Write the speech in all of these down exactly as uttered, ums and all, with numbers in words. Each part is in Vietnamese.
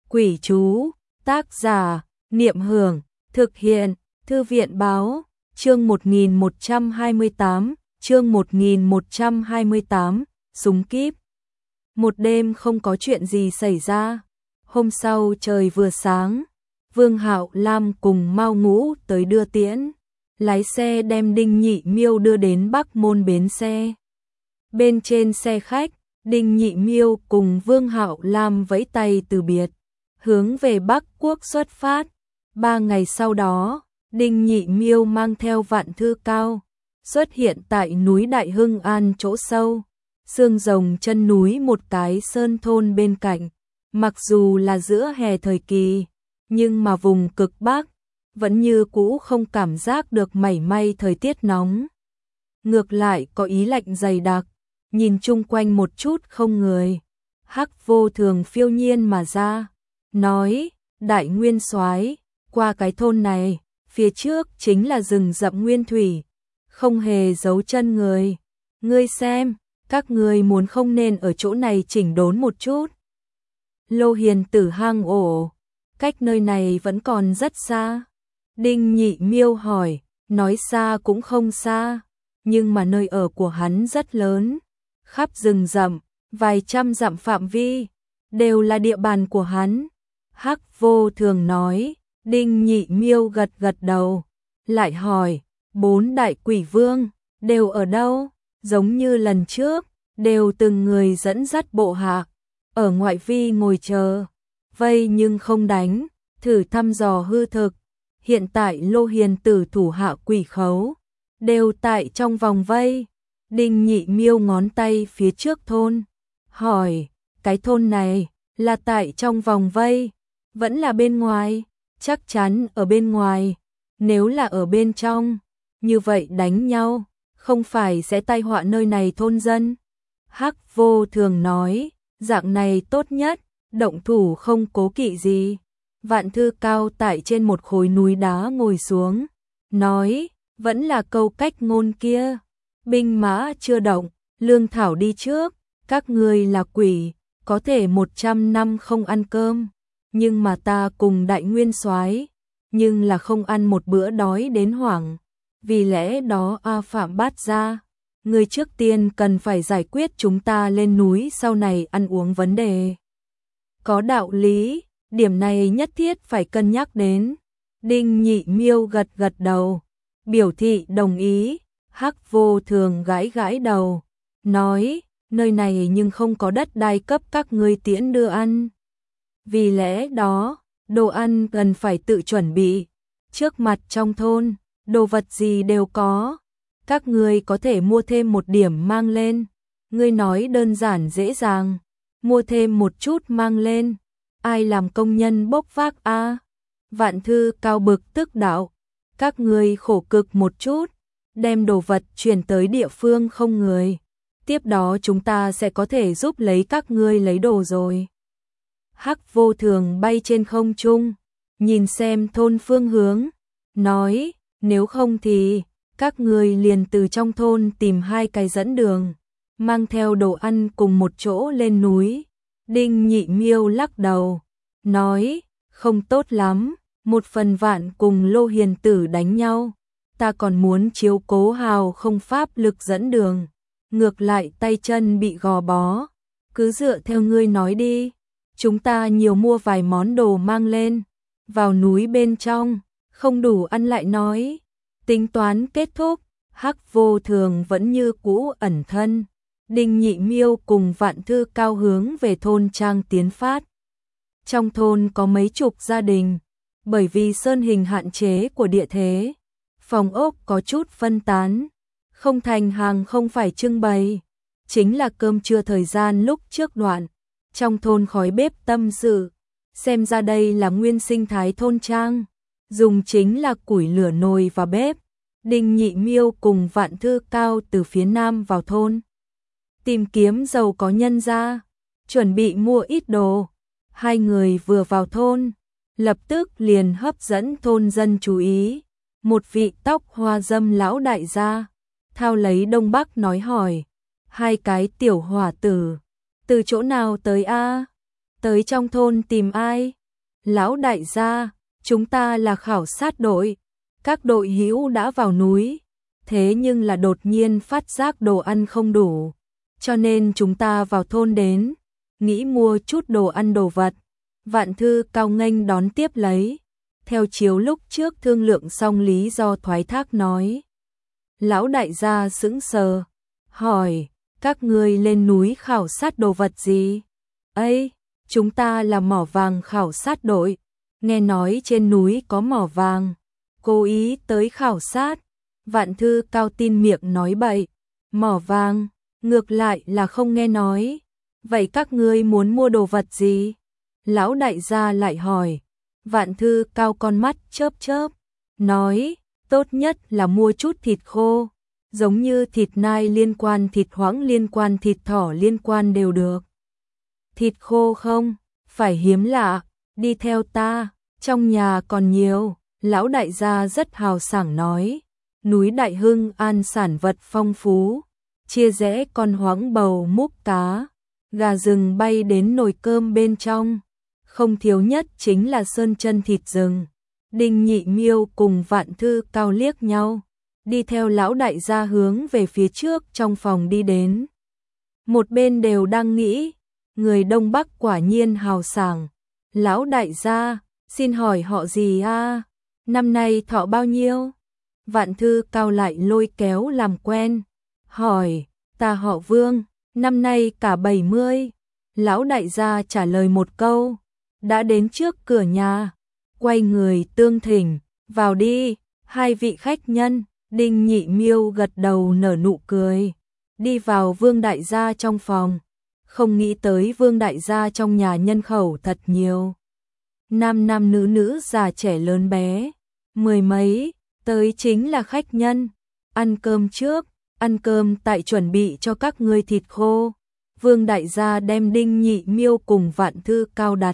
Quỷ chú, tác giả, Niệm Hưởng, thực hiện, Thư viện báo, chương một nghìn một trăm hai mươi tám, chương một nghìn một trăm hai mươi tám, súng kíp. Một đêm không có chuyện gì xảy ra. Hôm sau trời vừa sáng, Vương Hạo Lam cùng Mao Ngũ tới đưa tiễn. Lái xe đem Đinh Nhị Miêu đưa đến Bắc Môn bến xe. Bên trên xe khách, Đinh Nhị Miêu cùng Vương Hạo Lam vẫy tay từ biệt, hướng về Bắc Quốc xuất phát. Ba ngày sau đó, Đinh Nhị Miêu mang theo Vạn Thư Cao, xuất hiện tại núi Đại Hưng An chỗ sâu, xương rồng chân núi một cái sơn thôn bên cạnh. Mặc dù là giữa hè thời kỳ, nhưng mà vùng cực Bắc vẫn như cũ không cảm giác được mảy may thời tiết nóng. Ngược lại có ý lạnh dày đặc, nhìn chung quanh một chút không người. Hắc Vô Thường phiêu nhiên mà ra, nói: Đại Nguyên Soái, qua cái thôn này, phía trước chính là rừng rậm nguyên thủy, không hề giấu chân người. Ngươi xem, các ngươi muốn không nên ở chỗ này chỉnh đốn một chút. Lô Hiền Tử hang ổ, cách nơi này vẫn còn rất xa. Đinh Nhị Miêu hỏi, nói xa cũng không xa, nhưng mà nơi ở của hắn rất lớn, khắp rừng rậm, vài trăm dặm phạm vi, đều là địa bàn của hắn. Hắc Vô Thường nói. Đinh Nhị Miêu gật gật đầu, lại hỏi, bốn đại quỷ vương, đều ở đâu? Giống như lần trước, đều từng người dẫn dắt bộ hạ, ở ngoại vi ngồi chờ, vây nhưng không đánh, thử thăm dò hư thực. Hiện tại Lô Hiền Tử thủ hạ quỷ khấu, đều tại trong vòng vây. Đinh Nhị Miêu ngón tay phía trước thôn, hỏi, cái thôn này, là tại trong vòng vây, vẫn là bên ngoài? Chắc chắn ở bên ngoài, nếu là ở bên trong, như vậy đánh nhau, không phải sẽ tai họa nơi này thôn dân. Hắc Vô Thường nói, dạng này tốt nhất, động thủ không cố kỵ gì. Vạn Thư Cao tại trên một khối núi đá ngồi xuống, nói, vẫn là câu cách ngôn kia, binh mã chưa động, lương thảo đi trước, các ngươi là quỷ, có thể một trăm năm không ăn cơm. Nhưng mà ta cùng Đại Nguyên Soái, nhưng là không ăn một bữa đói đến hoảng. Vì lẽ đó A Phạm Bát Gia, người trước tiên cần phải giải quyết chúng ta lên núi sau này ăn uống vấn đề. Có đạo lý, điểm này nhất thiết phải cân nhắc đến. Đinh Nhị Miêu gật gật đầu, biểu thị đồng ý. Hắc Vô Thường gãi gãi đầu, nói, nơi này nhưng không có đất đai cấp các ngươi tiễn đưa ăn. Vì lẽ đó, đồ ăn cần phải tự chuẩn bị. Trước mặt trong thôn, đồ vật gì đều có. Các ngươi có thể mua thêm một điểm mang lên. Ngươi nói đơn giản dễ dàng. Mua thêm một chút mang lên. Ai làm công nhân bốc vác a? À? Vạn Thư Cao bực tức đạo. Các ngươi khổ cực một chút. Đem đồ vật chuyển tới địa phương không người. Tiếp đó chúng ta sẽ có thể giúp lấy các ngươi lấy đồ rồi. Hắc Vô Thường bay trên không trung, nhìn xem thôn phương hướng, nói, nếu không thì, các người liền từ trong thôn tìm hai cái dẫn đường, mang theo đồ ăn cùng một chỗ lên núi. Đinh Nhị Miêu lắc đầu, nói, không tốt lắm, một phần Vạn cùng Lô Hiền Tử đánh nhau, ta còn muốn chiếu cố hào không pháp lực dẫn đường, ngược lại tay chân bị gò bó, cứ dựa theo ngươi nói đi. Chúng ta nhiều mua vài món đồ mang lên, vào núi bên trong, không đủ ăn lại nói. Tính toán kết thúc, Hắc Vô Thường vẫn như cũ ẩn thân. Đinh Nhị Miêu cùng Vạn Thư Cao hướng về thôn trang tiến phát. Trong thôn có mấy chục gia đình, bởi vì sơn hình hạn chế của địa thế, phòng ốc có chút phân tán, không thành hàng không phải trưng bày. Chính là cơm trưa thời gian lúc trước đoạn. Trong thôn khói bếp tâm sự, xem ra đây là nguyên sinh thái thôn trang, dùng chính là củi lửa nồi và bếp. Đinh Nhị Miêu cùng Vạn Thư Cao từ phía nam vào thôn, tìm kiếm giàu có nhân gia, chuẩn bị mua ít đồ. Hai người vừa vào thôn, lập tức liền hấp dẫn thôn dân chú ý. Một vị tóc hoa dâm lão đại gia, thao lấy Đông Bắc nói hỏi, hai cái tiểu hỏa tử, từ chỗ nào tới a? À? Tới trong thôn tìm ai? Lão đại gia, chúng ta là khảo sát đội. Các đội hữu đã vào núi, thế nhưng là đột nhiên phát giác đồ ăn không đủ, cho nên chúng ta vào thôn đến, nghĩ mua chút đồ ăn đồ vật. Vạn Thư Cao nghênh đón tiếp lấy, theo chiếu lúc trước thương lượng xong lý do thoái thác nói. Lão đại gia sững sờ, hỏi, các ngươi lên núi khảo sát đồ vật gì? Ây, chúng ta là mỏ vàng khảo sát đội, nghe nói trên núi có mỏ vàng, cố ý tới khảo sát. Vạn Thư Cao tin miệng nói bậy, mỏ vàng, ngược lại là không nghe nói. Vậy các ngươi muốn mua đồ vật gì? Lão đại gia lại hỏi. Vạn Thư Cao con mắt chớp chớp, nói, tốt nhất là mua chút thịt khô, giống như thịt nai liên quan, thịt hoãng liên quan, thịt thỏ liên quan đều được. Thịt khô không? Phải hiếm lạ, đi theo ta, trong nhà còn nhiều. Lão đại gia rất hào sảng nói, núi Đại Hưng an sản vật phong phú, chia rẽ con hoãng bầu múc cá, gà rừng bay đến nồi cơm bên trong, không thiếu nhất chính là sơn chân thịt rừng. Đinh Nhị Miêu cùng Vạn Thư Cao liếc nhau, đi theo lão đại gia hướng về phía trước trong phòng đi đến. Một bên đều đang nghĩ, người Đông Bắc quả nhiên hào sảng. Lão đại gia, xin hỏi họ gì a? Năm nay thọ bao nhiêu? Vạn Thư Cao lại lôi kéo làm quen, hỏi, ta họ Vương, năm nay cả bảy mươi. Lão đại gia trả lời một câu, đã đến trước cửa nhà, quay người tương thỉnh, vào đi, hai vị khách nhân. Đinh Nhị Miêu gật đầu nở nụ cười, đi vào Vương đại gia trong phòng, không nghĩ tới Vương đại gia trong nhà nhân khẩu thật nhiều. Nam nam nữ nữ già trẻ lớn bé, mười mấy, tới chính là khách nhân. Ăn cơm trước, ăn cơm tại chuẩn bị cho các ngươi thịt khô. Vương đại gia đem Đinh Nhị Miêu cùng Vạn Thư Cao đặt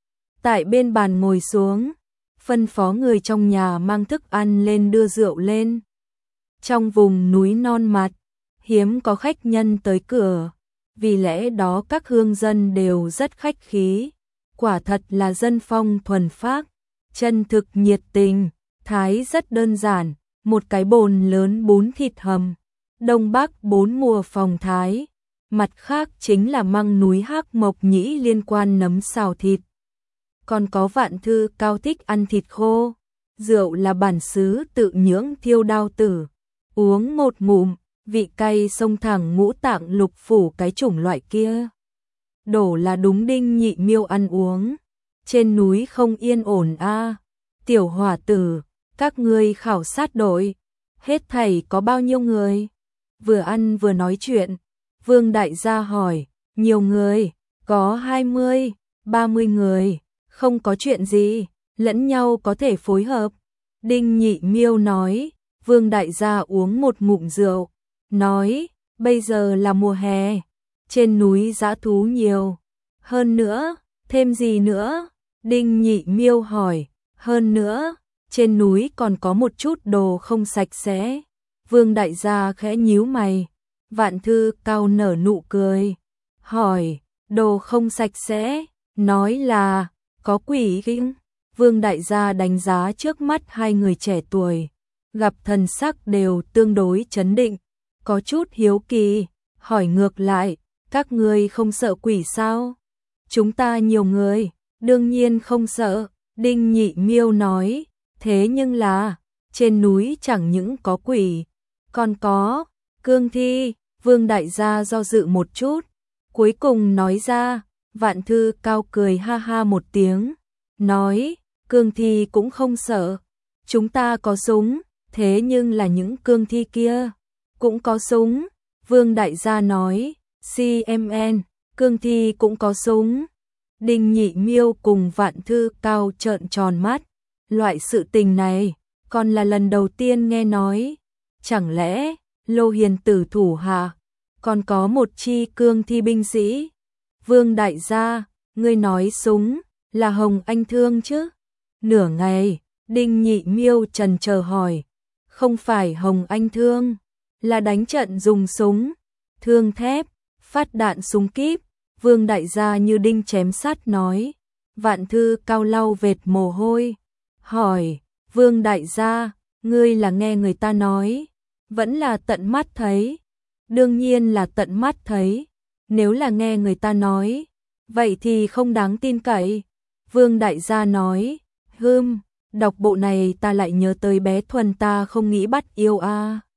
tại bên bàn ngồi xuống, phân phó người trong nhà mang thức ăn lên đưa rượu lên. Trong vùng núi non mặt, hiếm có khách nhân tới cửa, vì lẽ đó các hương dân đều rất khách khí, quả thật là dân phong thuần phác, chân thực nhiệt tình. Thái rất đơn giản, một cái bồn lớn bún thịt hầm, Đông Bắc bốn mùa phòng thái, mặt khác chính là măng núi Hắc Mộc Nhĩ liên quan nấm xào thịt. Còn có Vạn Thư Cao thích ăn thịt khô, rượu là bản xứ tự nhưỡng thiêu đao tử, uống một ngụm, vị cay xông thẳng ngũ tạng lục phủ cái chủng loại kia. Đổ là đúng Đinh Nhị Miêu ăn uống, trên núi không yên ổn a. Tiểu hỏa tử, các ngươi khảo sát đội, hết thảy có bao nhiêu người? Vừa ăn vừa nói chuyện, Vương đại gia hỏi, nhiều người, có hai mươi, ba mươi người, không có chuyện gì, lẫn nhau có thể phối hợp. Đinh Nhị Miêu nói. Vương đại gia uống một ngụm rượu, nói, bây giờ là mùa hè, trên núi dã thú nhiều. Hơn nữa, thêm gì nữa? Đinh Nhị Miêu hỏi, hơn nữa, trên núi còn có một chút đồ không sạch sẽ. Vương đại gia khẽ nhíu mày. Vạn Thư Cao nở nụ cười, hỏi, đồ không sạch sẽ, nói là, có quỷ kinh. Vương đại gia đánh giá trước mắt hai người trẻ tuổi, gặp thần sắc đều tương đối chấn định, có chút hiếu kỳ, hỏi ngược lại, các ngươi không sợ quỷ sao? Chúng ta nhiều người, đương nhiên không sợ. Đinh Nhị Miêu nói, thế nhưng là, trên núi chẳng những có quỷ, còn có cương thi. Vương đại gia do dự một chút, cuối cùng nói ra. Vạn Thư Cao cười ha ha một tiếng, nói, cương thi cũng không sợ, chúng ta có súng, thế nhưng là những cương thi kia cũng có súng. Vương đại gia nói, xê em en, cương thi cũng có súng. Đinh Nhị Miêu cùng Vạn Thư Cao trợn tròn mắt, loại sự tình này còn là lần đầu tiên nghe nói, chẳng lẽ Lô Hiền tử thủ hạ còn có một chi cương thi binh sĩ? Vương đại gia, ngươi nói súng là Hồng Anh Thương chứ? Nửa ngày, Đinh Nhị Miêu trần chờ hỏi, không phải Hồng Anh Thương, là đánh trận dùng súng, thương thép, phát đạn súng kíp. Vương đại gia như đinh chém sắt nói, Vạn Thư Cao lau vệt mồ hôi, hỏi, Vương đại gia, ngươi là nghe người ta nói, vẫn là tận mắt thấy? Đương nhiên là tận mắt thấy, nếu là nghe người ta nói, vậy thì không đáng tin cậy. Vương đại gia nói, hưm, đọc bộ này ta lại nhớ tới bé Thuần ta không nghĩ bắt yêu a.